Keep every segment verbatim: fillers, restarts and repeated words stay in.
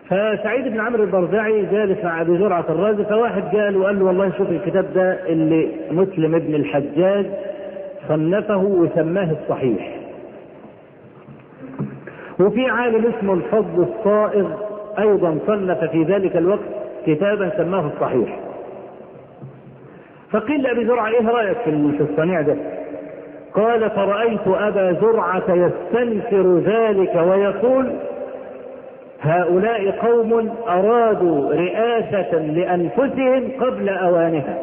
فسعيد بن عمرو البرزعي جالس مع ابي زرعه الرازي، فواحد قال وقال له والله شوف الكتاب ده اللي مسلم ابن الحجاج صنفه وسماه الصحيح، وفي عالم اسمه الفضل الصائغ ايضا صنف في ذلك الوقت كتابا سماه الصحيح. فقيل لابي زرعه ايه رايك في الصنيع ده؟ قال فرأيت ابا زرعه يستنكر ذلك ويقول هؤلاء قوم ارادوا رئاسة لانفسهم قبل اوانها،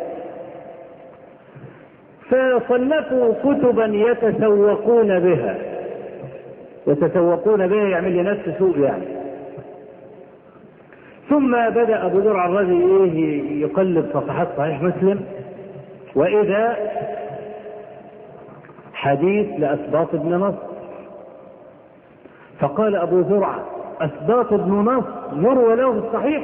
فصنفوا كتبا يتسوقون بها، يتسوقون بها يعمل لنفس سوء يعني. ثم بدأ ابو زرعه الرازي ايه يقلب صفحات صحيح مسلم، واذا حديث لأسباط بن نصر، فقال ابو زرعه أسباط بن نصر يروى له الصحيح؟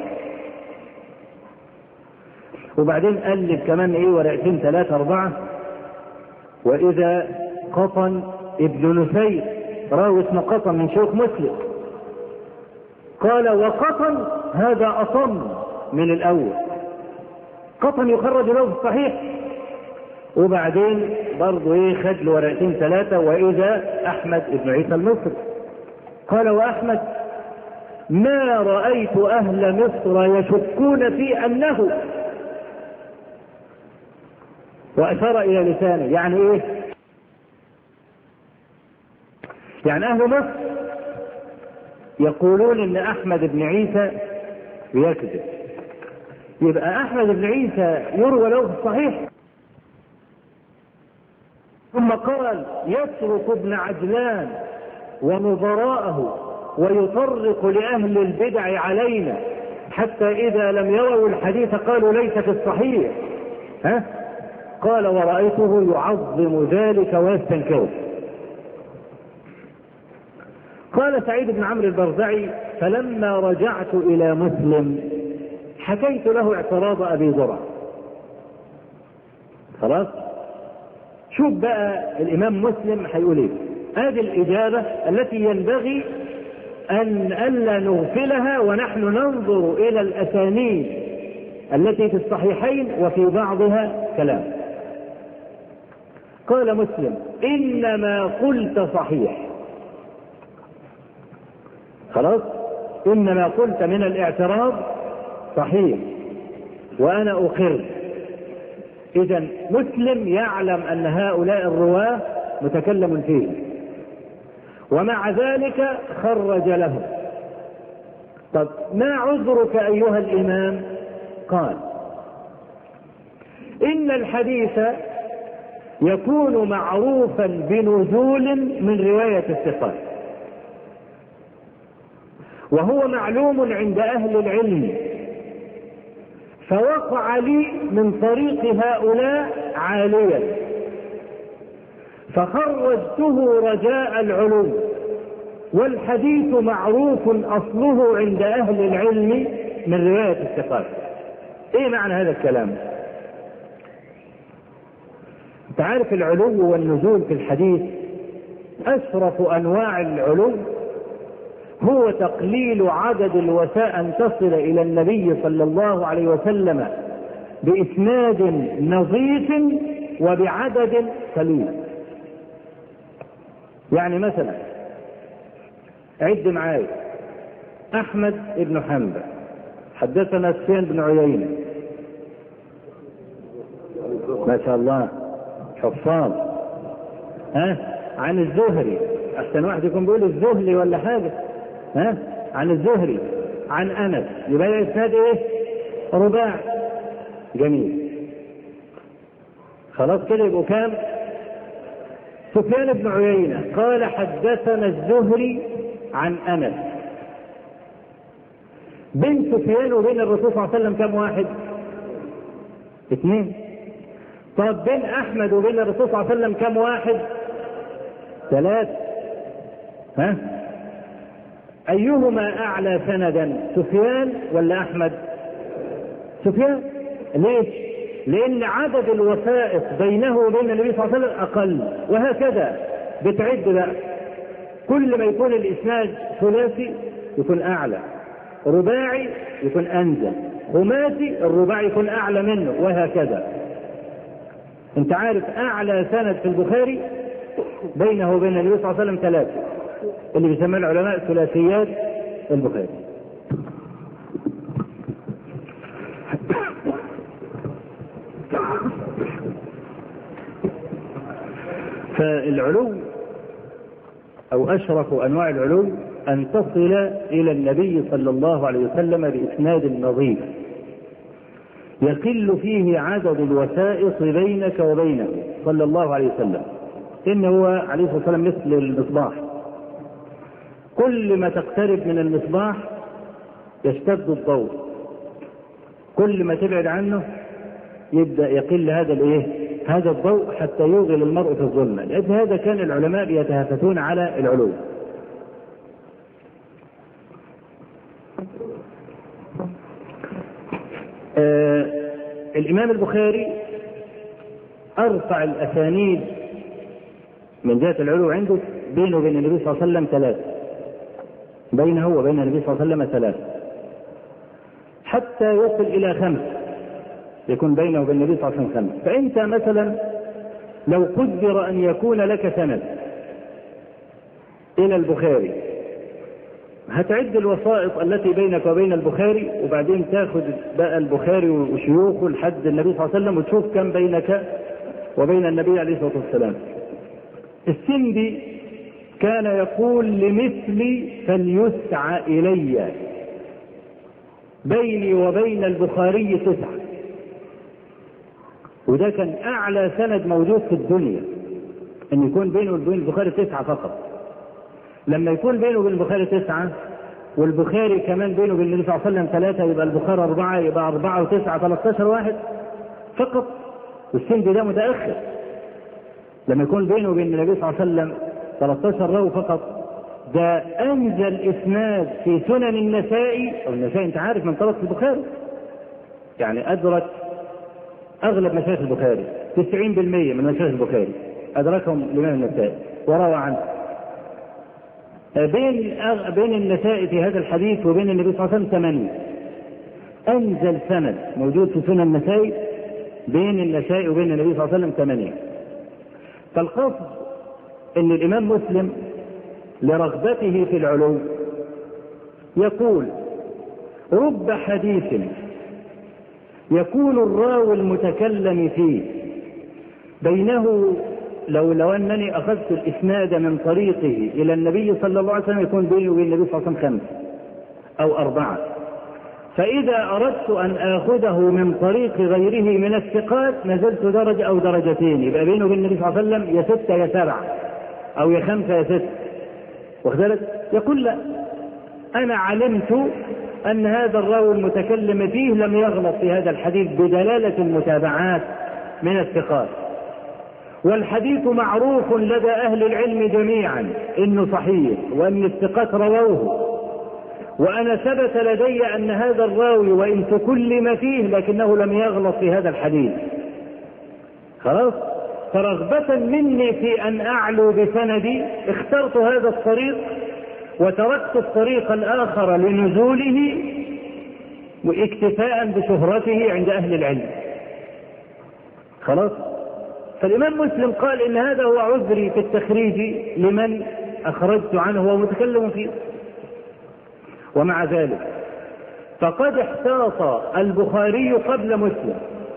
وبعدين قلب كمان ايه ورقتين ثلاثة أربعة، وإذا قطن ابن نسير راوي اسمه قطن من شيوخ مسلم، قال وقطن هذا أصم من الأول، قطن يخرج له الصحيح. وبعدين برضه ايه خد له ورقتين ثلاثة، وإذا أحمد بن عيسى المصري قال وأحمد ما رأيت أهل مصر يشكون في أنه، وأشار إلى لسانه، يعني إيه؟ يعني أهل مصر يقولون إن أحمد بن عيسى يكذب، يبقى أحمد بن عيسى يروى له في الصحيح. ثم قال يترك ابن عجلان ونظراءه ويطرق لأهل البدع علينا حتى إذا لم يروا الحديث قالوا ليس في الصحيح. ها؟ قال ورأيته يعظم ذلك ويستنكره. قال سعيد بن عمرو البرزعي فلما رجعت إلى مسلم حكيت له اعتراض أبي زرعة. خلاص شوف بقى الإمام مسلم هيقول ايه. هذه الإجابة التي ينبغي أن ألا نغفلها ونحن ننظر إلى الأسانيد التي في الصحيحين وفي بعضها كلام. قال مسلم إنما قلت صحيح. خلاص إنما قلت من الاعتراض صحيح وأنا أقر. إذن مسلم يعلم أن هؤلاء الرواة متكلم فيه، ومع ذلك خرج له. طب ما عذرك أيها الإمام؟ قال إن الحديث يكون معروفا بنزول من رواية الثقات، وهو معلوم عند أهل العلم، فوقع لي من طريق هؤلاء عاليا فخرجته رجاء العلو، والحديث معروف أصله عند أهل العلم من رواية الثقات. ايه معنى هذا الكلام؟ تعرف العلو والنزول في الحديث أشرف أنواع العلو هو تقليل عدد الوسائل أن تصل إلى النبي صلى الله عليه وسلم بإسناد نظيف وبعدد قليل. يعني مثلا عد معاي أحمد بن حنبل حدثنا سفيان بن عيينة، ما شاء الله حفاظ، ها عن الزهري، أحسن واحد يكون بيقول الزهري ولا حاجة، ها عن الزهري عن أنس، يبقى الإسناد إيه؟ رباع. جميل. خلاص كده يبقوا كام؟ سفيان بن عيينة قال حدثنا الزهري عن أنس. بين سفيان وبين الرسول صلى الله عليه وسلم كم واحد؟ اثنين. طب بين أحمد وبين الرسول صلى الله عليه وسلم كم واحد؟ ثلاث. ها؟ أيهما أعلى سندا، سفيان ولا أحمد؟ سفيان. ليش؟ لأن عدد الوثائق بينه وبين النبي صلى الله عليه وسلم أقل، وهكذا بتعد بقى. كل ما يكون الإسناد ثلاثي يكون أعلى، رباعي يكون أنزل، خماسي الرباعي يكون أعلى منه، وهكذا. أنت عارف أعلى سند في البخاري بينه وبين النبي صلى الله عليه وسلم ثلاثة، اللي بيسمى العلماء ثلاثيات البخاري. فالعلو أو أشرف أنواع العلو أن تصل إلى النبي صلى الله عليه وسلم بإسناد نظيف يقل فيه عدد الوسائط بينك وبينه صلى الله عليه وسلم. إنه عليه الصلاة والسلام مثل المصباح، كل ما تقترب من المصباح يشتد الضوء، كل ما تبعد عنه يبدأ يقل هذا الايه هذا الضوء حتى يوغل المرء في الظلمة. لأجل هذا كان العلماء يتهافتون على العلو. آه الإمام البخاري أرفع الأسانيد من جهة العلو عنده بينه وبين النبي صلى الله عليه وسلم ثلاث، بينه وبين النبي صلى الله عليه وسلم ثلاث، حتى يصل إلى خمس، يكون بينه وبين النبي صلى الله عليه وسلم خمس. فأنت مثلا لو قدر أن يكون لك سند إلى البخاري، هتعد الوسائط التي بينك وبين البخاري، وبعدين تاخذ بقى البخاري وشيوخه لحد النبي صلى الله عليه وسلم، وتشوف كم بينك وبين النبي عليه الصلاة والسلام. السندي كان يقول لمثلي فليسعى إلي، بيني وبين البخاري تسعة، وده كان أعلى سند موجود في الدنيا، أن يكون بينه وبين البخاري تسعة فقط. لما يكون بينه وبين البخاري تسعة والبخاري كمان بينه وبين النبي صلى الله عليه وسلم ثلاثة، يبقى البخاري أربعة، يبقى أربعة وتسعة ثلاثة عشر واحد فقط. والسند ده متأخر. لما يكون بينه وبين النبي صلى الله عليه وسلم ثلاثة عشر راوي فقط، ده أنزل إسناد في سنن النسائي، أو النسائي أنت عارف من طرق البخاري، يعني أدرك أغلب مشايخ البخاري، تسعين بالمئة من مشايخ البخاري أدركهم الإمام النسائي وروى عنه. بين بين النسائي في هذا الحديث وبين النبي صلى الله عليه وسلم ثمانية. أنزل سند موجود في سنن النسائي بين النسائي وبين النبي صلى الله عليه وسلم ثمانية. فالقصد أن الإمام مسلم لرغبته في العلو يقول: رب حديث يكون الراوي المتكلم فيه بينه، لو لو أنني أخذت الإسناد من طريقه إلى النبي صلى الله عليه وسلم يكون بيني وبين النبي صلى الله عليه وسلم خمسة أو أربعة، فإذا أردت أن آخذه من طريق غيره من الثقات نزلت درجة أو درجتين، يبقى بينه وبين النبي صلى الله عليه وسلم يا ستة يا سبعة، أو يا خمسة يا ستة. وكذلك يقول: لا، أنا علمت أن هذا الراوي المتكلم فيه لم يغلط في هذا الحديث بدلالة المتابعات من الثقات، والحديث معروف لدى أهل العلم جميعا إنه صحيح وأن الثقات رووه، وأنا ثبت لدي أن هذا الراوي وإن تكلم فيه لكنه لم يغلط في هذا الحديث. خلاص، فرغبة مني في أن أعلو بسندي اخترت هذا الطريق وتركت الطريق الآخر لنزوله واكتفاء بشهرته عند أهل العلم. خلاص، فالإمام مسلم قال إن هذا هو عذري في التخريج لمن أخرجت عنه وهو متكلم فيه. ومع ذلك فقد احتاط البخاري قبل مسلم،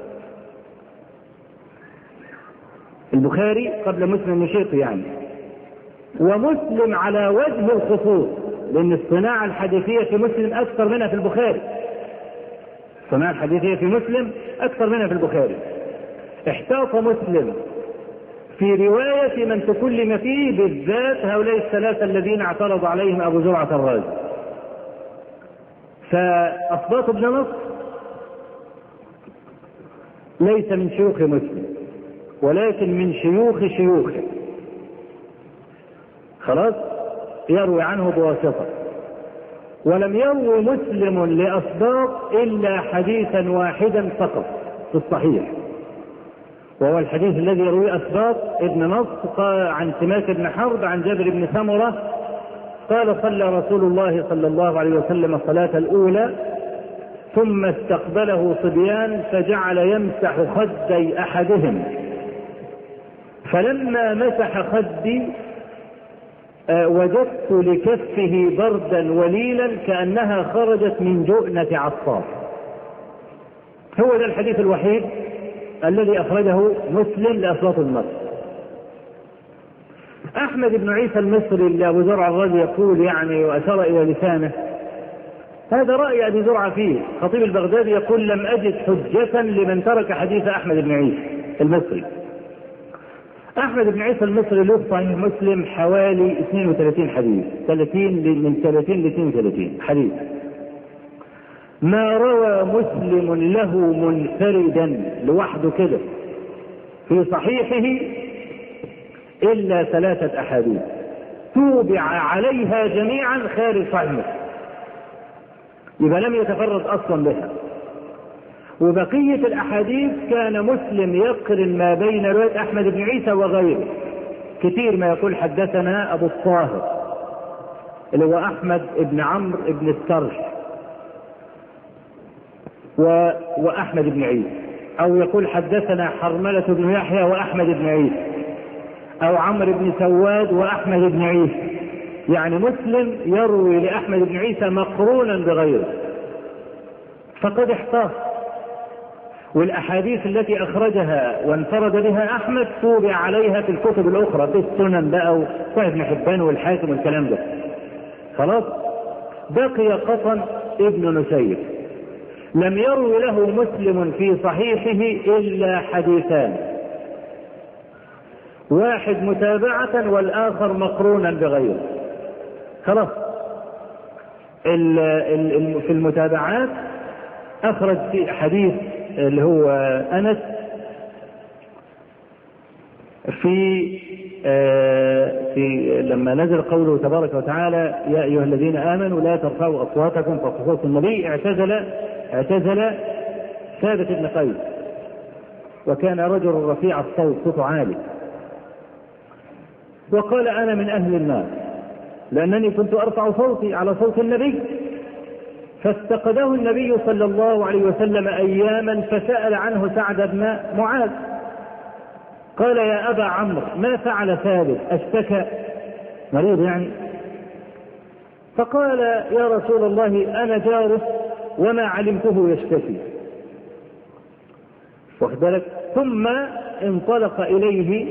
البخاري قبل مسلم نشيط يعني، ومسلم على وجه الخصوص، لأن الصناعة الحديثية في مسلم أكثر منها في البخاري، الصناعة الحديثية في مسلم أكثر منها في البخاري. احتاط مسلم في رواية من تكلم فيه، بالذات هؤلاء الثلاثة الذين اعترض عليهم أبو زرعة الرازي. فأصباط ابن نصر ليس من شيوخ مسلم ولكن من شيوخ شيوخه، خلاص، يروي عنه بواسطة. ولم يروي مسلم لأصباط إلا حديثا واحدا فقط في الصحيح، وهو الحديث الذي يروي أصباط ابن نصر عن سماك بن حرب عن جابر بن سمرة قال صلى رسول الله صلى الله عليه وسلم الصلاة الأولى ثم استقبله صبيان فجعل يمسح خدي أحدهم، فلما مسح خدي وجدت لكفه بردا وليلا كأنها خرجت من جؤنة عصار. هو ده الحديث الوحيد الذي أخرجه مسلم لأصوات المصر. أحمد بن عيسى المصري اللي أبو زرع الرازي يقول يعني وأشار إلى لسانه، هذا رأي أبي زرع فيه. خطيب البغدادي يقول لم أجد حجة لمن ترك حديث أحمد بن عيسى المصري. أحمد بن عيسى المصري له صحيح مسلم حوالي اثنين وثلاثين حديث، ثلاثين من ثلاثين ل اثنين وثلاثين حديث. ما روى مسلم له منفردا لوحده كده في صحيحه إلا ثلاثة أحاديث توبع عليها جميعا خارج صحيح مسلم، يبقى لم يتفرد أصلا بها. وبقية الأحاديث كان مسلم يقرن ما بين رواية أحمد بن عيسى وغيره كثير، ما يقول حدثنا أبو الطاهر اللي هو أحمد بن عمرو بن السرح و... وأحمد بن عيسى، أو يقول حدثنا حرملة بن يحيى وأحمد بن عيسى، أو عمرو بن سواد وأحمد بن عيسى. يعني مسلم يروي لأحمد بن عيسى مقرونا بغيره، فقد احتاط. والأحاديث التي أخرجها وانفرد بها أحمد توبع عليها في الكتب الأخرى في السنن بقى وصحيح ابن حبان والحاكم والكلام ده. خلاص بقي قطن ابن نسير لم يروي له مسلم في صحيحه إلا حديثان، واحد متابعة والآخر مقرونا بغيره. خلاص في المتابعات أخرج في حديث اللي هو أنس في آه في لما نزل قوله تبارك وتعالى يا أيها الذين آمنوا لا ترفعوا أصواتكم فوق صوت النبي، اعتزل اعتزل ثابت بن قيس، وكان رجل رفيع الصوت صوته عالي، وقال أنا من أهل النار لأنني كنت أرفع صوتي على صوت النبي. فاستقده النبي صلى الله عليه وسلم أياما فسأل عنه سعد بن معاذ، قال يا أبا عمرو ما فعل ثابت أشتكى مريض يعني؟ فقال يا رسول الله أنا جاره وما علمته يشتكي. واخد بالك؟ ثم انطلق إليه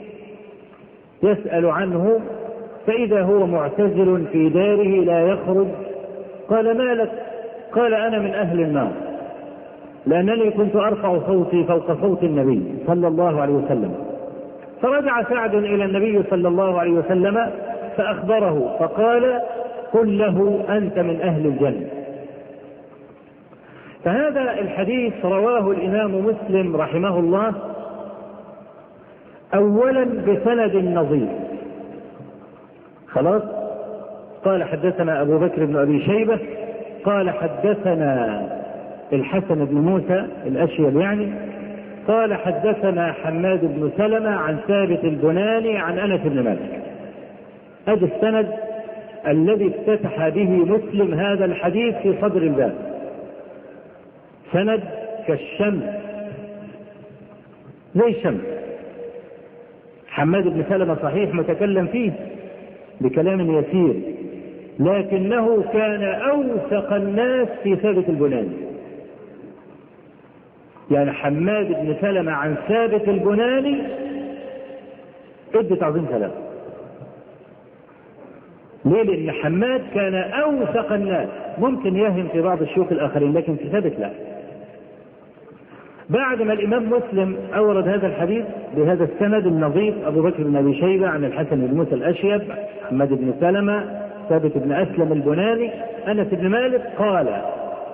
يسأل عنه فإذا هو معتزل في داره لا يخرج. قال ما لك؟ قال أنا من أهل النار لأنني كنت أرفع صوتي فوق صوت النبي صلى الله عليه وسلم. فرجع سعد إلى النبي صلى الله عليه وسلم فأخبره فقال قل له أنت من أهل الجنة. فهذا الحديث رواه الإمام مسلم رحمه الله أولا بسند نظيف. خلاص قال حدثنا أبو بكر بن أبي شيبة قال حدثنا الحسن بن موسى الأشيل يعني قال حدثنا حماد بن سلمة عن ثابت البناني عن أنس بن مالك. هذا السند الذي افتتح به مسلم هذا الحديث في صدر الباب، سند كالشمس زي الشمس. حماد بن سلمة صحيح متكلم فيه بكلام يسير، لكنه كان أوثق الناس في ثابت البناني. يعني حماد بن سلمة عن ثابت البناني ادى تعظيم ثلاثة. ليه؟ لأن حماد كان أوثق الناس، ممكن يهم في بعض الشيوخ الآخرين لكن في ثابت لا. بعد ما الإمام مسلم أورد هذا الحديث بهذا السند النظيف أبو بكر بن أبي شيبة عن الحسن بن موسى الأشيب حماد بن سلمة ثابت بن أسلم البناني أنس بن مالك قال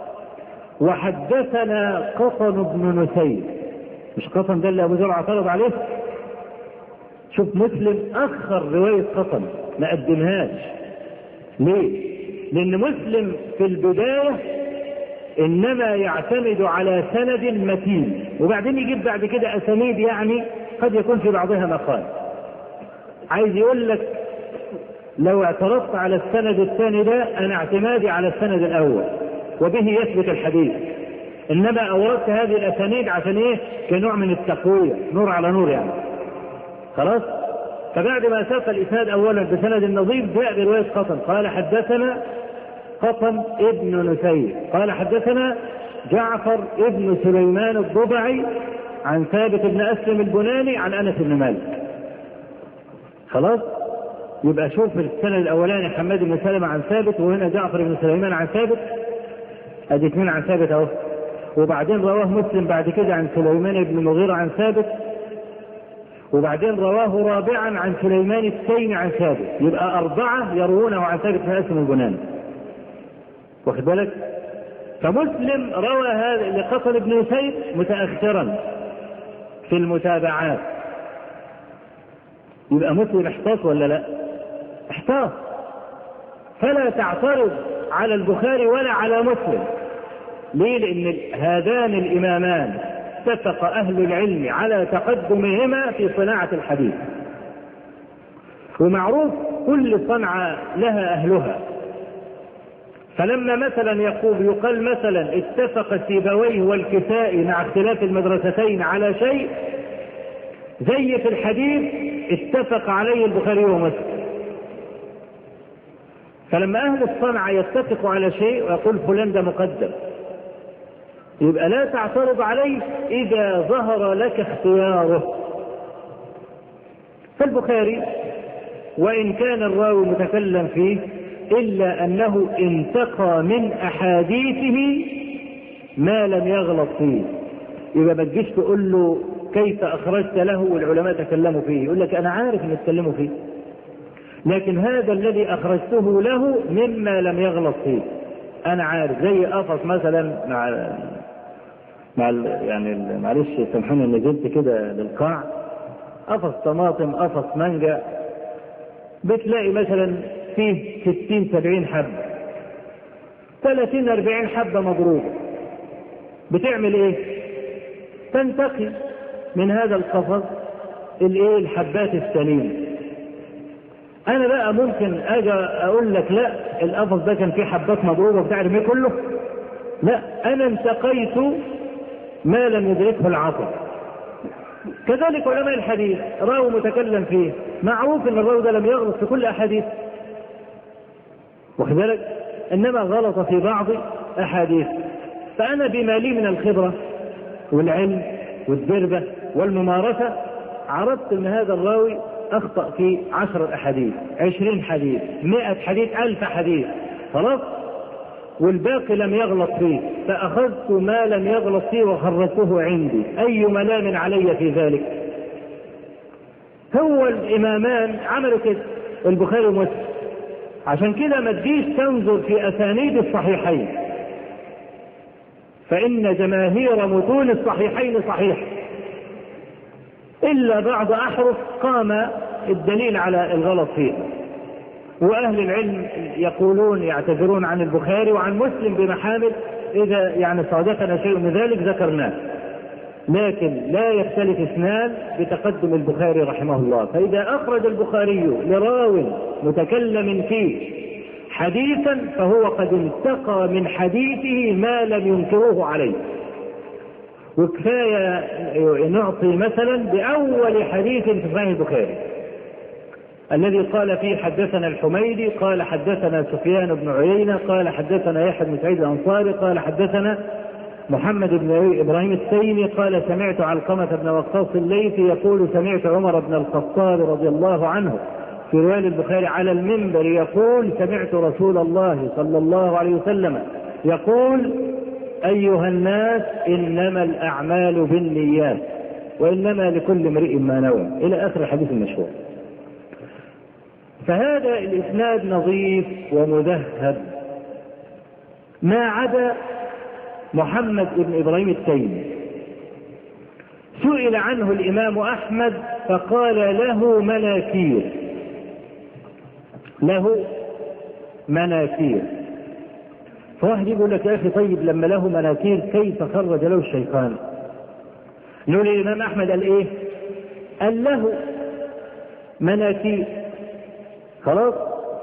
وحدثنا قطن بن نسير. مش قطن ده اللي أبو زرع اعترض عليه؟ شوف مسلم أخر رواية قطن ما قدمهاش. ليه؟ لأن مسلم في البداية إنما يعتمد على سند متين وبعدين يجيب بعد كده أسانيد يعني قد يكون في بعضها مقال. عايز يقول لك لو اعترضت على السند الثاني ده أنا اعتمادي على السند الأول وبه يثبت الحديث، إنما أوردت هذه الأسانيد عشان إيه؟ كنوع من التقوية، نور على نور يعني. خلاص؟ فبعد ما ساق الإسناد أولا بسند النظيف جاء برواية قطن قال حدثنا قطن ابن نسير قال حدثنا جعفر ابن سليمان الضبعي عن ثابت بن أسلم البناني عن أنس بن مالك. خلاص؟ يبقى شوف السند الأولاني حماد بن سلمة عن ثابت، وهنا جعفر بن سليمان عن ثابت، أدي اثنين عن ثابت أهو. وبعدين رواه مسلم بعد كده عن سليمان بن المغيرة عن ثابت، وبعدين رواه رابعا عن سليمان التيمي عن ثابت، يبقى أربعة يروونه عن ثابت بن أسلم البناني. واخد بالك؟ فمسلم روى هذا لقطن بن نسير متأخرا في المتابعات، يبقى مسلم احتاط ولا لا؟ احتاط. فلا تعترض على البخاري ولا على مسلم. ليه؟ لأن هذان الإمامان اتفق أهل العلم على تقدمهما في صناعة الحديث، ومعروف كل صنعة لها أهلها. فلما مثلا يقول يقال مثلا اتفق سيبويه والكسائي مع اختلاف المدرستين على شيء، زي في الحديث اتفق عليه البخاري ومسلم. فلما أهل الصنعة يتفقوا على شيء ويقول فلان ده مقدم، يبقى لا تعترض عليه إذا ظهر لك اختياره. فالبخاري وإن كان الراوي متكلم فيه إلا أنه انتقى من أحاديثه ما لم يغلط فيه. يبقى ما تجيش تقول له كيف أخرجت له والعلماء تكلموا فيه، يقول لك أنا عارف أن يتكلموا فيه، لكن هذا الذي أخرجته له مما لم يغلط فيه أنا عارف. زي قفص مثلا مع مع يعني معلش سامحوني إن نزلت كده للقاع، قفص طماطم قفص مانجا بتلاقي مثلا فيه ستين سبعين حبة، ثلاثين أربعين حبة مضروبة. بتعمل إيه؟ تنتقي من هذا القفص الإيه الحبات السليمة. أنا بقى ممكن أجي أقول لك لا القفص ده كان فيه حبات مضروبة بتعرف إيه كله؟ لا، أنا انتقيت ما لم يدركه العقل. كذلك علماء الحديث راوي متكلم فيه معروف ان الراوي ده لم يغلط في كل احاديث، واخد بالك، انما غلط في بعض احاديث. فانا بما لي من الخبره والعلم والدربه والممارسه عرفت ان هذا الراوي اخطا في عشر احاديث، عشرين حديث، مئة حديث، الف حديث، خلاص، والباقي لم يغلط فيه، فأخذت ما لم يغلط فيه وخرجته عندي. أي ملام علي في ذلك؟ هو الإمامان عملوا كده البخاري ومسلم. عشان كده ما تجيش تنظر في أسانيد الصحيحين، فإن جماهير متون الصحيحين صحيح، إلا بعض أحرف قام الدليل على الغلط فيه. وأهل العلم يقولون يعتذرون عن البخاري وعن مسلم بمحامد، إذا يعني صادفنا شيء من ذلك ذكرناه، لكن لا يختلف اثنان بتقدم البخاري رحمه الله. فإذا أخرج البخاري لراو متكلم فيه حديثا فهو قد انتقى من حديثه ما لم ينكروه عليه. وكفاية نعطي مثلا بأول حديث في صحيح البخاري الذي قال فيه حدثنا الحميدي قال حدثنا سفيان بن عيينة قال حدثنا يحيى بن سعيد الأنصاري قال حدثنا محمد بن إبراهيم التيمي قال سمعت علقمة بن وقاص الليثي يقول سمعت عمر بن الخطاب رضي الله عنه في رواية البخاري على المنبر يقول سمعت رسول الله صلى الله عليه وسلم يقول أيها الناس إنما الأعمال بالنيات وإنما لكل امرئ ما نوى، إلى آخر الحديث المشهور. فهذا الإسناد نظيف ومذهب، ما عدا محمد بن إبراهيم التيمي. سئل عنه الإمام أحمد فقال له مناكير، له مناكير. فواحد يقول لك يا أخي طيب لما له مناكير كيف خرج له الشيطان؟ نقول الإمام أحمد قال إيه؟ قال له مناكير، خلاص،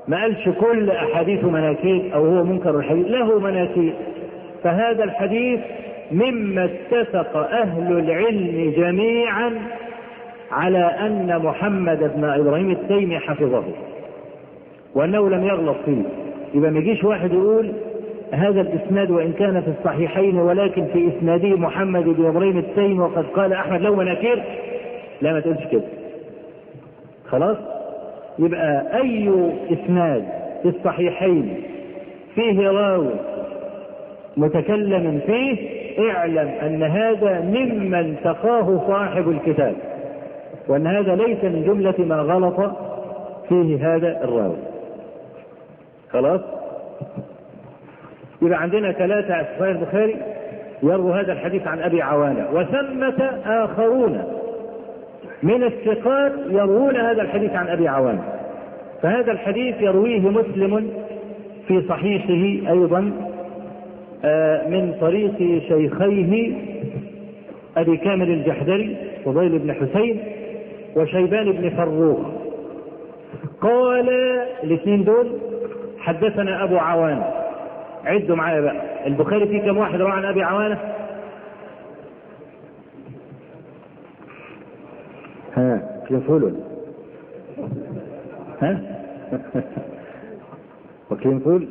ما قالش كل أحاديث مناكير أو هو منكر الحديث، له مناكير. فهذا الحديث مما اتفق أهل العلم جميعا على أن محمد بن إبراهيم التيمي حفظه وأنه لم يغلط فيه. يبقى ما يجيش واحد يقول هذا الإسناد وإن كان في الصحيحين ولكن في إسناده محمد بن إبراهيم التيمي وقد قال أحمد له مناكير، لا ما تقولش كده. خلاص؟ يبقى أي إسناد في الصحيحين فيه راوي متكلم فيه اعلم أن هذا ممن تقاه صاحب الكتاب، وأن هذا ليس من جملة ما غلط فيه هذا الراوي. خلاص؟ يبقى عندنا ثلاثة في صحيح البخاري يرووا هذا الحديث عن أبي عوانة، وثمة آخرون من الثقات يروون هذا الحديث عن أبي عوانة. فهذا الحديث يرويه مسلم في صحيحه أيضا من طريق شيخيه أبي كامل الجحدري فضيل بن حسين وشيبان بن فروخ. قال الاثنين دول حدثنا أبو عوانة. عدوا معايا بقى، البخاري فيه كم واحد روى عن أبي عوانة؟ ها كيف فولون؟ ها وكيف فول؟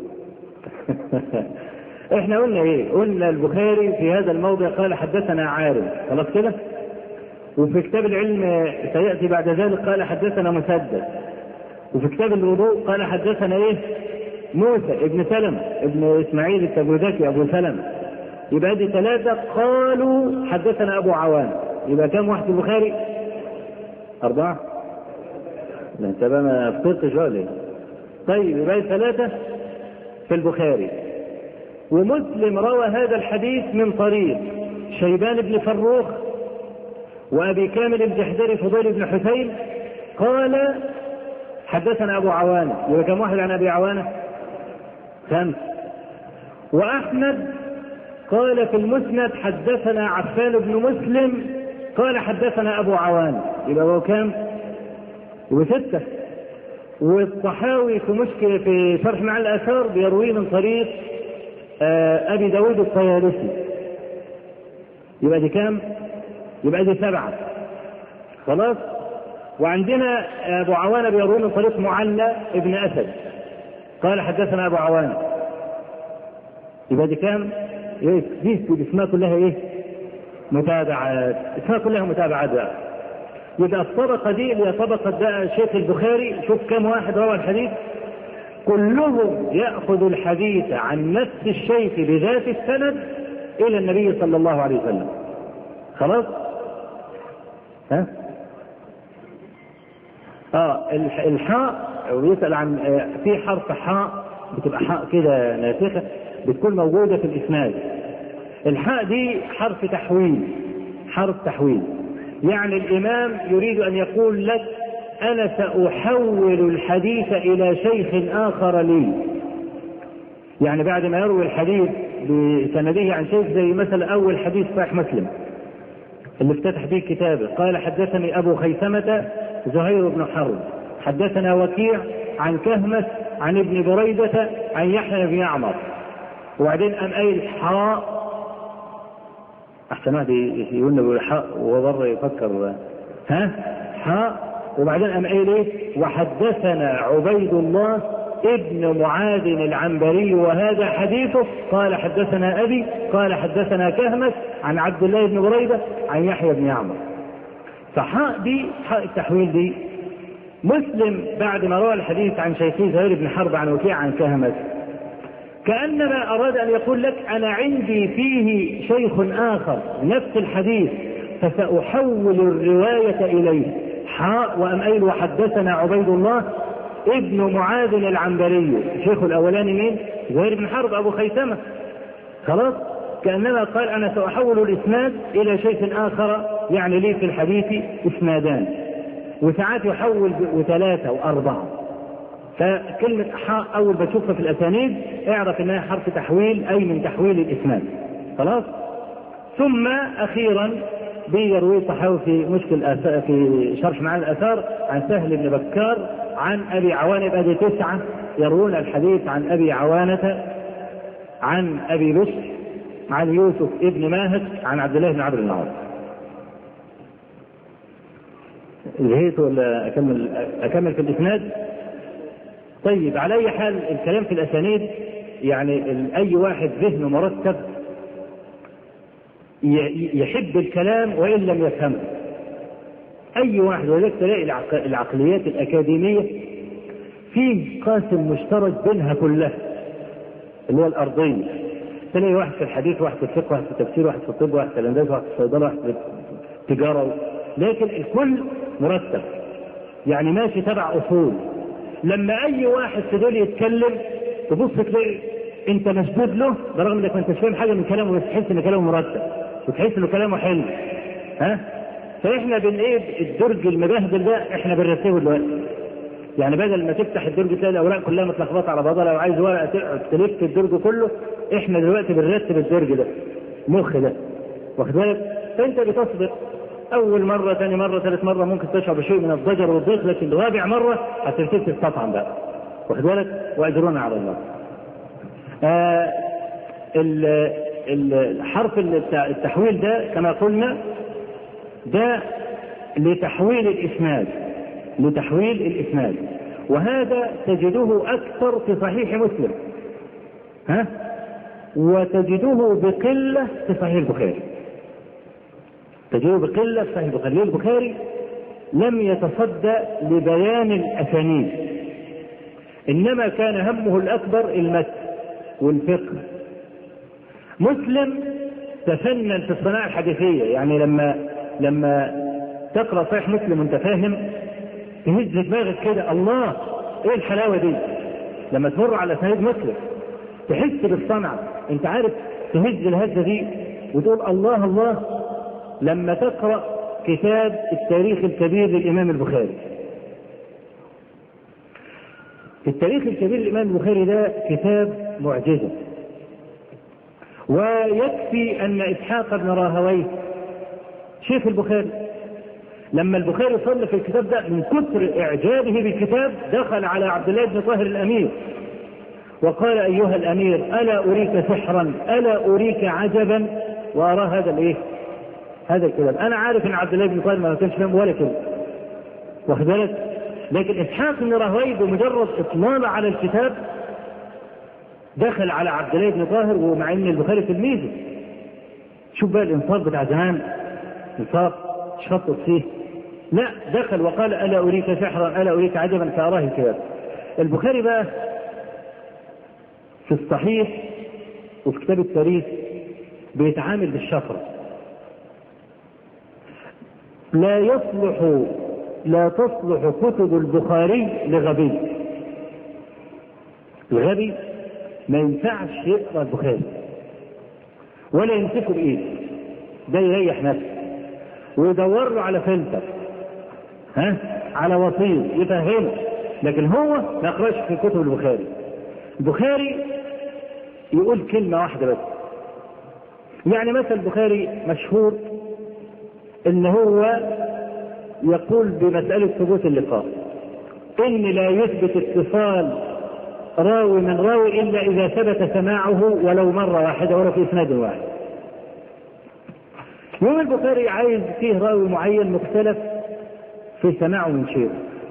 احنا قلنا ايه؟ قلنا البخاري في هذا الموضع قال حدثنا عارم، خلاص كده. وفي كتاب العلم سيأتي بعد ذلك قال حدثنا مسدد. وفي كتاب الوضوء قال حدثنا ايه؟ موسى ابن سلمة ابن اسماعيل التبوذكي ابو سلمة. يبقى دي ثلاثة قالوا حدثنا ابو عوان. يبقى كم واحد في البخاري؟ أربعة. لا انت بقى ما فطرتش ولا ايه؟ طيب يبقى ثلاثة في البخاري. ومسلم روى هذا الحديث من طريق شيبان بن فروخ وأبي كامل الجحدري فضيل بن حسين قال حدثنا أبو عوانة. يبقى كم واحد عن أبي عوانة؟ خمس. وأحمد قال في المسند حدثنا عفان بن مسلم قال حدثنا أبو عوانة. يبقى هو كام؟ يبقى ستة. والطحاوي في مشكلة في شرح مع الآثار بيرويه من طريق أبي داود الطيالسي. يبقى دي كام؟ يبقى دي سبعة. خلاص. وعندنا أبو عوانة بيرويه من طريق معلى ابن أسد قال حدثنا أبو عوانة. يبقى دي كام؟ إيه دي اسمها كلها إيه؟ متابعات. اسمها كلها متابعات بقى. يبقى الطبقة دي اللي هي طبقة بقى شيخ البخاري. شوف كم واحد روى الحديث، كلهم يأخذ الحديث عن نفس الشيخ بذات السند إلى النبي صلى الله عليه وسلم. خلاص؟ ها؟ آه الحاء ويسأل عن في حرف حاء بتبقى حاء كده ناسخة بتكون موجودة في الإسناد. الحاء دي حرف تحويل، حرف تحويل. يعني الإمام يريد أن يقول لك أنا سأحول الحديث إلى شيخ آخر لي. يعني بعد ما يروي الحديث بسنده عن شيخ، زي مثلا أول حديث صحيح مسلم اللي افتتح به كتابه قال حدثني أبو خيثمة زهير بن حرب حدثنا وكيع عن كهمس عن ابن بريدة عن يحيى بن يعمر. وبعدين أم قايل حاء، أحسن واحد يقولنا بالحاء وهو بره يفكر ها حاء. وبعدين أم قايل إيه؟ وحدثنا عبيد الله ابن معاذ العنبري وهذا حديثه قال حدثنا أبي قال حدثنا كهمس عن عبد الله بن بريدة عن يحيى بن يعمر. فحاء دي حاء التحويل دي. مسلم بعد ما روى الحديث عن شيخي زهير بن حرب عن وكيع عن كهمس كأنما أراد أن يقول لك أنا عندي فيه شيخ آخر نفس الحديث فسأحول الرواية إليه. حاء وأم قايل وحدثنا عبيد الله ابن معاذ العنبري. الشيخ الأولاني مين؟ زهير بن حرب أبو خيثمة. خلاص. كأنما قال أنا سأحول الإسناد إلى شيخ آخر، يعني لي في الحديث إسنادان. وساعات يحول وثلاثة وأربعة. فكلمة حاء أول بتشوفها في الأسانيد اعرف أنها حرف تحويل، أي من تحويل الإسناد. خلاص. ثم أخيرا بيروي الطحاوي في مشكل في شرح معاني الآثار عن سهل بن بكار عن أبي عوانة، يبقى دي تسعة يروون الحديث عن أبي عوانة عن أبي بشر عن يوسف ابن ماهك عن عبد الله بن عمرو بن العاص. انتهيت ولا أكمل؟ أكمل في الإسناد. طيب، على أي حال الكلام في الأسانيد يعني أي واحد ذهنه مرتب يحب الكلام وإن لم يفهمه. أي واحد، ولذلك تلاقي العقليات الأكاديمية فيه قاسم مشترك بينها كلها اللي هو الأرضية. تلاقي واحد في الحديث، واحد في الفقه، واحد في التفسير، واحد في الطب، واحد في الهندسة، واحد في الصيدلة، واحد في التجارة، لكن الكل مرتب يعني ماشي تبع أصول. لما أي واحد في دول يتكلم تبص تلاقي أنت مشدود له برغم إنك ما أنتش فاهم حاجة من كلامه، بس تحس إن كلامه مرتب وتحس إنه كلامه حلو. ها؟ فإحنا بن إيه الدرج المبهدل ده إحنا بنرتبه دلوقتي. يعني بدل ما تفتح الدرج تلاقي الأوراق كلها متلخبطة على بعضها، لو عايز ورقة تلف الدرج كله، إحنا دلوقتي بنرتب الدرج ده، مخ ده، واخد بالك؟ فأنت بتصبر أول مرة، ثاني مرة، ثالث مرة ممكن تشعر بشيء من الضجر والضيق، لكن رابع مرة هتبتدي تستطعم بقى، واخد بالك؟ وأجرنا على الله. آه الحرف التحويل ده كما قلنا ده لتحويل الإسناد، لتحويل الإسناد، وهذا تجده أكثر في صحيح مسلم، ها؟ وتجده بقلة في صحيح البخاري، تجده بقلة في صحيح البخاري. البخاري لم يتصدى لبيان الأسانيد، إنما كان همه الأكبر المتن والفقه. مسلم تفنن في الصناعة الحديثية، يعني لما لما تقرأ صحيح مسلم وانت فاهم تهز دماغك كده، الله ايه الحلاوة دي. لما تمر على سند مسلم تحس بالصنعة، انت عارف تهز الهزة دي وتقول الله الله. لما تقرأ كتاب التاريخ الكبير للإمام البخاري، التاريخ الكبير للإمام البخاري ده كتاب معجزة، ويكفي أن إسحاق بن راهويه شيخ البخاري لما البخاري صنف في الكتاب ده من كثر إعجابه بالكتاب دخل على عبد الله بن طاهر الأمير وقال أيها الأمير ألا أريك سحرا، ألا أريك عجبا، وأرى هذا الإيه؟ هذا الكلام. أنا عارف أن عبد الله بن طاهر ما كانش فاهم ولا كلمة، واخد بالك؟ لكن إسحاق بن راهويه بمجرد إطلاله على الكتاب دخل على عبد الله بن طاهر، ومع ان البخاري تلميذه. شوف بقى الانصاف بتاع زمان، انصاف شخص فيه، لا دخل وقال الا اريك سحرا، الا اريك عجبا، فاراه الكتاب. البخاري بقى في الصحيح وفي كتاب التاريخ بيتعامل بالشفرة. لا يصلح لا تصلح كتب البخاري لغبي. الغبي ما ينفعش يقرأ البخاري ولا يمسكه بإيده، ده يريح نفسه ويدور له على فلتر، ها، على وسيط يفهمه، لكن هو ما يقرأش في كتب البخاري. البخاري يقول كلمة واحدة بس. يعني مثلا البخاري مشهور ان هو يقول بمسألة ثبوت اللقاء ان لا يثبت اتصال راوي من راوي إلا إذا ثبت سماعه ولو مرة واحدة ولو في إسناد واحد. يوم البخاري عايز فيه راوي معين مختلف في سماعه من شيء،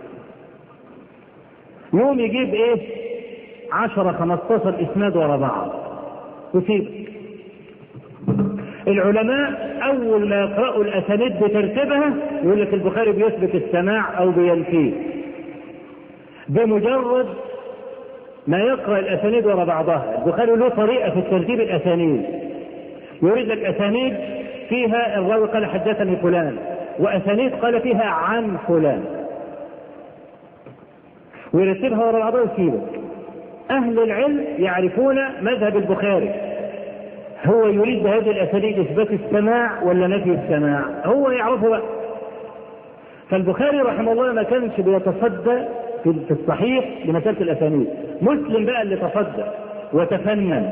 يوم يجيب إيه عشرة خمستاشر إسناد ورا بعض وسيب. العلماء أول ما يقرأوا الأسانيد بترتيبها يقول لك البخاري بيثبت السماع أو بينفيه. بمجرد ما يقرأ الأسانيد ورا بعضها، البخاري له طريقة في ترتيب الأسانيد، يريد الأسانيد فيها الراوي قال حدثني فلان، وأسانيد قال فيها عن فلان، ويرتبها ورا بعضها ويسيبها. أهل العلم يعرفون مذهب البخاري، هو يريد بهذه الأسانيد إثبات السماع ولا نفي السماع، هو يعرفه بقى. فالبخاري رحمه الله ما كانش بيتصدى في الصحيح لمسألة الأسانيد. مسلم بقى اللي تصدى وتفنن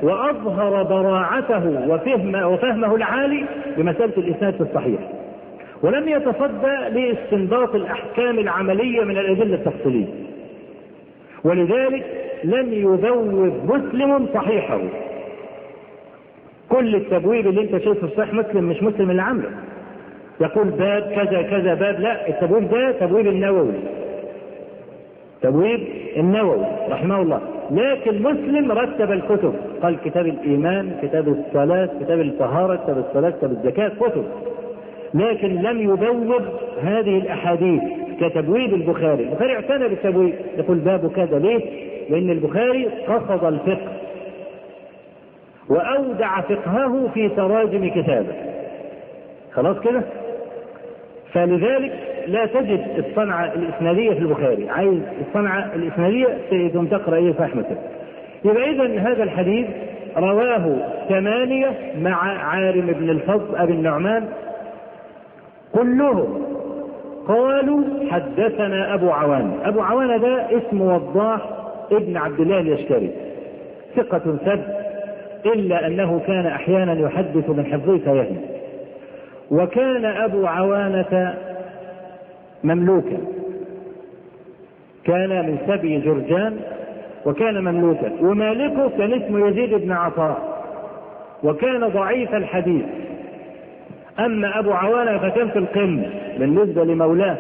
وأظهر براعته وفهمه, وفهمه العالي بمسألة الإسناد في الصحيح. ولم يتصدى لاستنباط الأحكام العملية من الأدلة التفصيلية، ولذلك لم يذوب مسلم صحيحه. كل التبويب اللي انت شايفه في صحيح مسلم مش مسلم اللي عامله، يقول باب كذا كذا باب، لا، التبويب ده تبويب النووي، تبويب النووي رحمه الله. لكن مسلم رتب الكتب، قال كتاب الإيمان، كتاب الصلاة، كتاب الطهارة، كتاب الصلاة، كتاب الزكاة، كتب، لكن لم يبوب هذه الأحاديث كتبويب البخاري. البخاري اعتنى بالتبويب، يقول باب كذا، ليه؟ لأن البخاري قصد الفقه وأودع فقهه في تراجم كتابه، خلاص كده. فلذلك لا تجد الصنعة الإسنادية في البخاري، عايز الصنعة الإسنادية ثم تقرأ إيه في أحمد. يبقى إذن هذا الحديث رواه ثمانية مع عارم بن الفضل أبي النعمان، كلهم قالوا حدثنا أبو عوان. أبو عوان ده اسم وضاح ابن عبد الله اليشكري، ثقة ثبت، إلا أنه كان أحيانا يحدث من حفظه فيهم. وكان أبو عوانة مملوكا، كان من سبي جرجان وكان مملوكا، ومالكه كان اسمه يزيد بن عطاء، وكان ضعيف الحديث. أما أبو عوانة فكان في القمة بالنسبة لمولاه.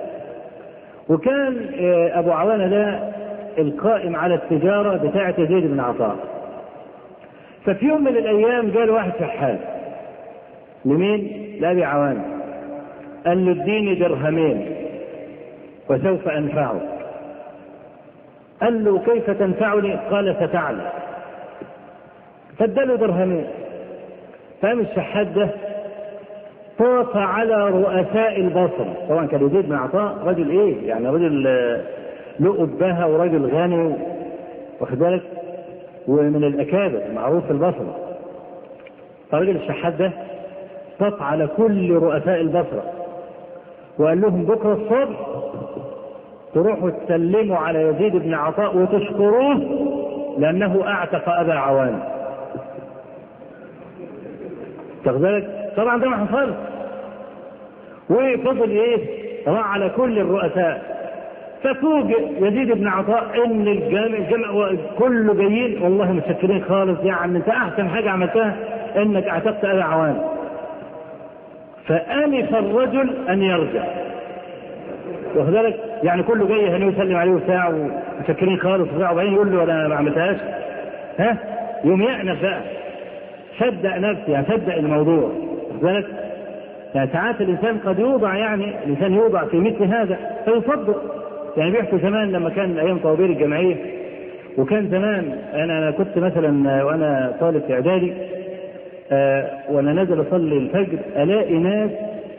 وكان أبو عوانة ده القائم على التجارة بتاعة يزيد بن عطاء. ففي يوم من الأيام قال واحد شحات لمين؟ لأبي عوانة، قال له اديني درهمين وسوف أنفعك. قال له كيف تنفعني؟ قال ستعلم. فاداله درهمين. فقام الشحات ده طاف على رؤساء البصرة، طبعا كان يزيد بن عطاء رجل ايه يعني، رجل له أبهة ورجل غني واخد بالك، ومن الأكابر معروف في البصرة. فرجل الشحات ده طاف على كل رؤساء البصرة وقال لهم بكرة الصبح تروحوا تسلموا على يزيد بن عطاء وتشكروه لأنه أعتق أبا عوان. تاخذلك طبعا ده ما حصلش. وفضل ايه راح على كل الرؤساء. ففوجئ يزيد بن عطاء ان الجامع الجامع كله جايين، والله متشكرين خالص يا عم، انت احسن حاجه عملتها انك اعتقت ابا عوان. فآنف الرجل ان يرجع، واخد بالك يعني كله جاي هنا يسلم عليه وساعه ومتشكرين خالص وبتاع، وبعدين يقول له انا ما عملتهاش، ها يوم يأنف بقى، صدق نفسي يعني صدق الموضوع، واخد بالك يعني ساعات الانسان قد يوضع، يعني الانسان يوضع في مثل هذا فيصدق. يعني بيحكوا زمان لما كان ايام طوابير الجمعيه، وكان زمان انا انا كنت مثلا وانا طالب في اعدادي آه وانا نازل اصلي الفجر الاقي ناس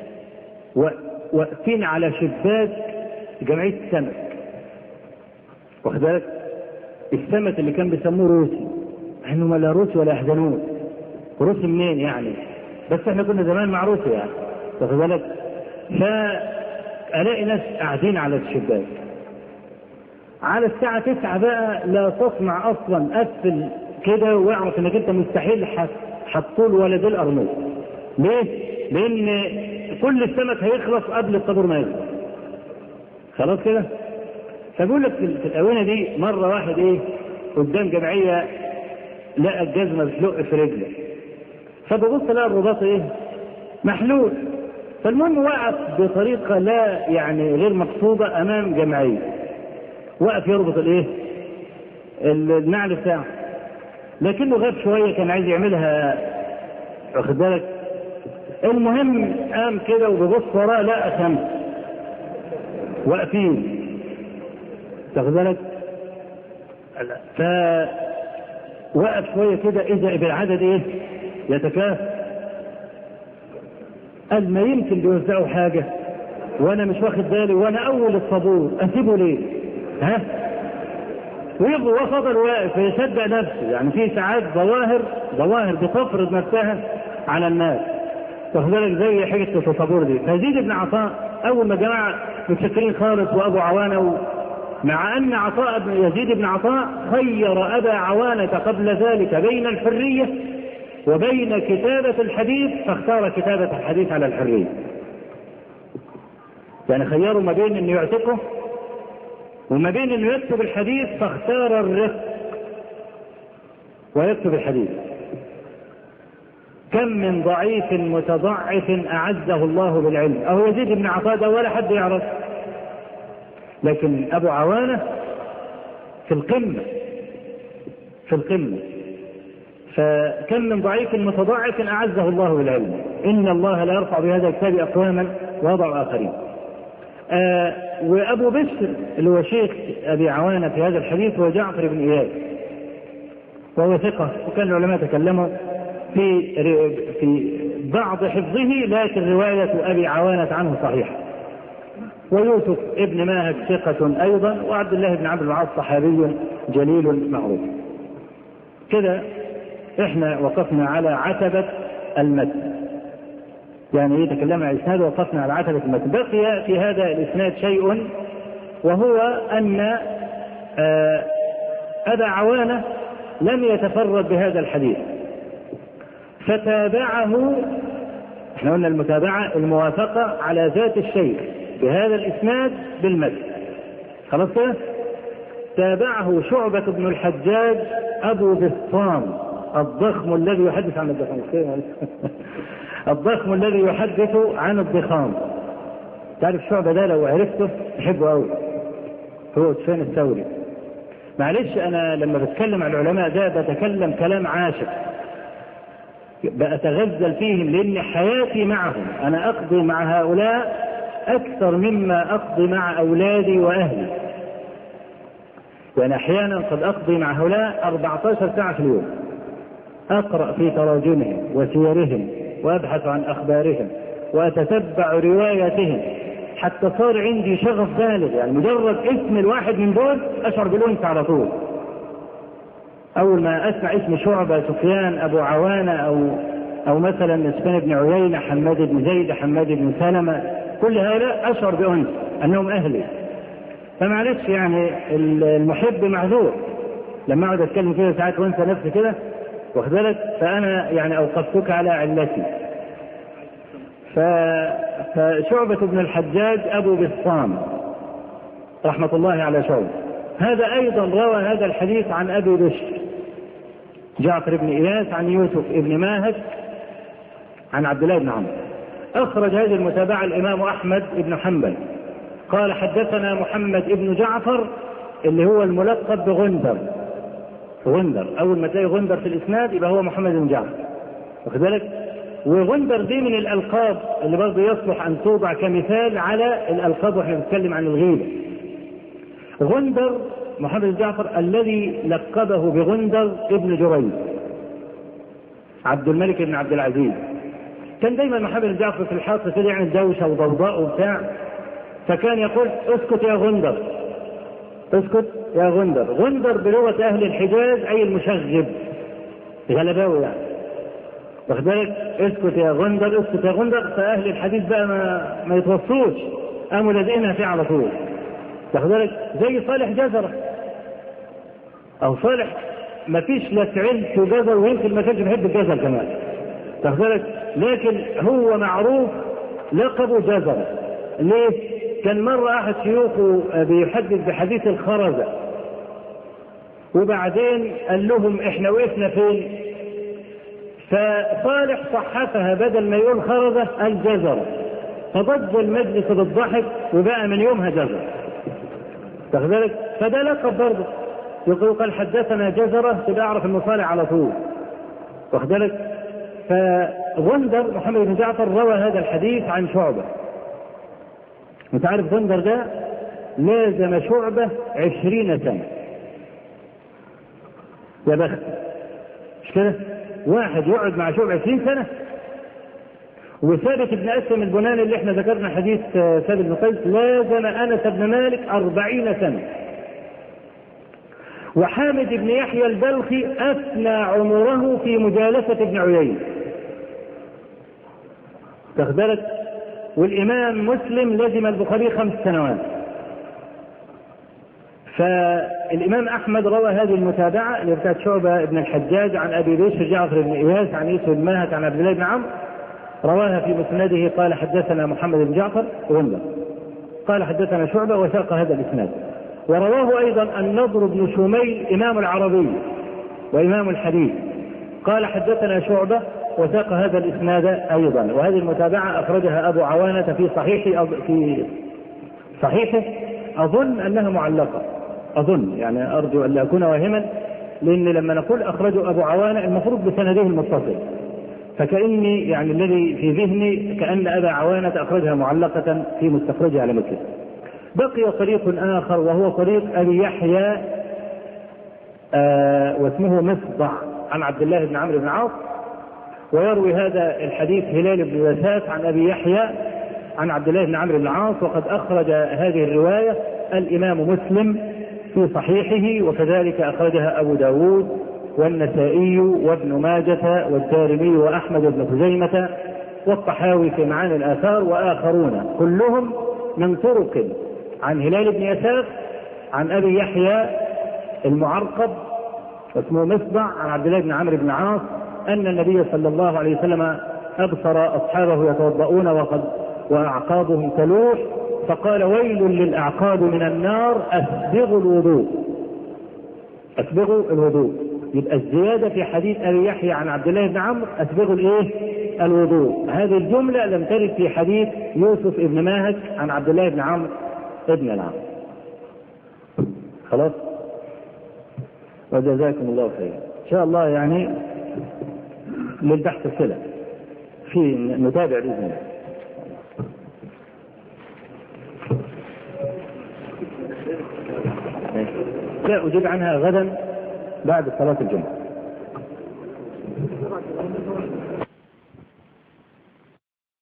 واقفين على شباك جمعيه السمك، واخد بالك السمك اللي كان بيسموه روسي، انه لا روسي ولا يحزنون، روسي منين يعني، بس احنا كنا زمان مع روسيا يعني، واخد بالك. فالاقي ناس قاعدين على الشباك على الساعة تسعة بقى، لا تصنع اصلا، قفل كده واعرف انك انت مستحيل هتطول ولا دي القرموط. ليه؟ لان كل السمك هيخلص قبل الطابور ما يخلص، خلاص كده. فبقول لك في الاونه دي مره واحد ايه قدام جمعيه لقى الجزمه بتلق في رجله، فببص لقى الرباط ايه محلول. فالمهم وقف بطريقه لا يعني غير مقصوده امام جمعيه، وقف يربط الايه النعل بتاعه، لكنه غاب شويه كان عايز يعملها، واخد بالك. المهم قام كده وببص وراه لقى خمسه واقفين، واخد بالك. فوقف شويه كده اذا بالعدد ايه يتكاثر، قال ما يمكن بيوزعوا حاجه وانا مش واخد بالي وانا اول الطابور، اسيبه ليه؟ ها؟ ويبقى وفضل واقف يصدق نفسه. يعني في ساعات ظواهر ظواهر بتفرض نفسها على الناس، واخد بالك زي حاجه الطابور دي. فيزيد بن عطاء اول ما جماعه متشكرين خالص وابو عوانه، مع ان عطاء بن يزيد بن عطاء خير ابا عوانه قبل ذلك بين الحريه وبين كتابه الحديث، فاختار كتابه الحديث على الحريه. يعني خيروا ما بين انه يعتقه وما بين انه يكتب الحديث، فاختار الرفق ويكتب الحديث. كم من ضعيف متضعف أعزه الله بالعلم، أهو يزيد بن عطاء ولا حد يعرف، لكن أبو عوانة في القمة في القمة. فكم من ضعيف متضعف أعزه الله بالعلم. إن الله لا يرفع بهذا الكتاب أقواما ويضع آخرين. آه وأبو بشر اللي هو شيخ أبي عوانة في هذا الحديث هو جعفر بن إياس، وهو ثقة، وكان العلماء تكلموا في في بعض حفظه، لكن رواية أبي عوانة عنه صحيحة. ويوسف ابن ماهك ثقة أيضا، وعبد الله بن عبد العاص صحابي جليل معروف. كده احنا وقفنا على عتبة المتن، يعني يتكلم عن الإسناد وقفنا على عتبة المتن. بقي في هذا الإسناد شيء، وهو أن أبا عوانة لم يتفرد بهذا الحديث، فتابعه. احنا قلنا المتابعة الموافقة على ذات الشيء بهذا الإسناد بالمتن، خلاص كده. تابعه شعبة بن الحجاج أبو بسطام الضخم الذي يحدث عن الضخام الضخم الذي يحدث عن الضخام. تعرف شعبة ده لو عرفته تحبه قوي، هو سفيان الثوري. معلش أنا لما بتكلم عن العلماء ده بتكلم كلام عاشق، بأتغزل فيهم، لأن حياتي معهم أنا أقضي مع هؤلاء أكثر مما أقضي مع أولادي وأهلي. يعني أحيانا قد أقضي مع هؤلاء أربعة عشر ساعة في اليوم، أقرأ في تراجمهم وسيرهم وأبحث عن أخبارهم وأتتبع رواياتهم، حتى صار عندي شغف بالغ. يعني مجرد اسم الواحد من دول أشعر بالأنس على طول. أول ما أسمع اسم شعبة، سفيان، أبو عوانة، أو أو مثلا سفيان بن عيينة، حماد بن زيد، حماد بن سلمة، كل هؤلاء أشعر بأنس أنهم أهلي. فمعلش يعني المحب معذور، لما أقعد أتكلم كده ساعات وأنسى نفسي كده، واخد بالك، فأنا يعني أوقفتك على علتي. فشعبة بن الحجاج أبو بسطام رحمة الله على شعبة، هذا أيضا روى هذا الحديث عن أبي بشر جعفر بن إياس عن يوسف بن ماهك عن عبد الله بن عمرو. أخرج هذه المتابعة الإمام أحمد بن حنبل قال حدثنا محمد بن جعفر اللي هو الملقب بغندر. غندر أول ما تلاقي غندر في الإسناد يبقى هو محمد بن جعفر، واخد بالك. وغندر دي من الألقاب اللي برضه يصلح أن توضع كمثال على الألقاب واحنا بنتكلم عن الغيبة. غندر محمد بن جعفر الذي لقبه بغندر ابن جريج عبد الملك بن عبد العزيز. كان دايما محمد بن جعفر في الحاصل كده يعني دوشه وضوضاء وبتاع، فكان يقول اسكت يا غندر، اسكت يا غندر. غندر بلغة أهل الحجاز أي المشغب، غلباوي يعني، واخد بالك. اسكت يا غندر، اسكت يا غندر. فأهل الحديث بقى ما, ما يتوصوش، قاموا لازقينها فيه على طول، واخد بالك. زي صالح جزرة، أو صالح ما فيش لا فعلت جزر، ويمكن ما كانش بيحب الجزر كمان، واخد بالك. لكن هو معروف لقبه جزرة. ليه؟ كان مرة أحد شيوخه بيحدث بحديث الخرزة، وبعدين قال لهم إحنا وقفنا فين؟ فصالح صحفها بدل ما يقول خرزة قال جزرة، فضج المجلس بالضحك، وبقى من يومها جزرة، واخد بالك. فده لقب برضه، يقول قال حدثنا جزرة، تبقى أعرف إنه صالح على طول، واخد بالك. فغندر محمد بن جعفر روى هذا الحديث عن شعبة. انت عارف غندر ده لازم شعبة عشرين سنة، يا بخت، مش كده؟ واحد يقعد مع شعبة عشرين سنة. وثابت بن أسلم البناني اللي احنا ذكرنا حديث ثابت بن قيس لازم أنس بن مالك أربعين سنة. وحامد بن يحيى البلخي أثنى عمره في مجالسة ابن عيينة، واخد بالك. والإمام مسلم لزم البخاري خمس سنوات. فالإمام أحمد روى هذه المتابعة اللي بتاعت شعبة بن الحجاج عن أبي بشر جعفر بن إياس عن يوسف بن ماهك عن عبد الله بن عمرو، رواها في مسنده قال حدثنا محمد بن جعفر غندر. قال حدثنا شعبة وساق هذا الإسناد. ورواه أيضا النضر بن شميل إمام العربي وإمام الحديث قال حدثنا شعبة وساق هذا الإسناد أيضا. وهذه المتابعة أخرجها أبو عوانة في صحيح في صحيحه، أظن أنها معلقة، أظن يعني أرجو أن لا أكون واهما، لأن لما نقول أخرجه أبو عوانة المفروض بسنده المتصل، فكأني يعني الذي في ذهني كأن أبا عوانة أخرجها معلقة في مستخرجها على مسلم. بقي طريق آخر وهو طريق أبي يحيى آه واسمه مصدع عن عبد الله بن عمرو بن العاص، ويروي هذا الحديث هلال بن يساف عن أبي يحيى عن عبد الله بن عمرو بن العاص، وقد أخرج هذه الرواية الإمام مسلم في صحيحه، وكذلك أخرجها أبو داود والنسائي وابن ماجة والدارمي وأحمد بن خزيمة والطحاوي في معاني الآثار وآخرون، كلهم من طرق عن هلال بن يساف عن أبي يحيى المعرقب واسمه مصدع عن عبد الله بن عمرو بن العاص أن النبي صلى الله عليه وسلم أبصر أصحابه يتوضؤون وقد وأعقابهم تلوح فقال: ويل للأعقاب من النار، أسبغوا الوضوء. أسبغوا الوضوء. يبقى الزيادة في حديث أبي يحيى عن عبد الله بن عمرو أسبغوا الإيه؟ الوضوء. هذه الجملة لم ترد في حديث يوسف ابن ماهك عن عبد الله بن عمرو ابن العاص. خلاص؟ وجزاكم الله خيرا. إن شاء الله يعني للبحث الصلة في نتابع بإذن الله. لا أجيب عنها غدا بعد صلاة الجمعة.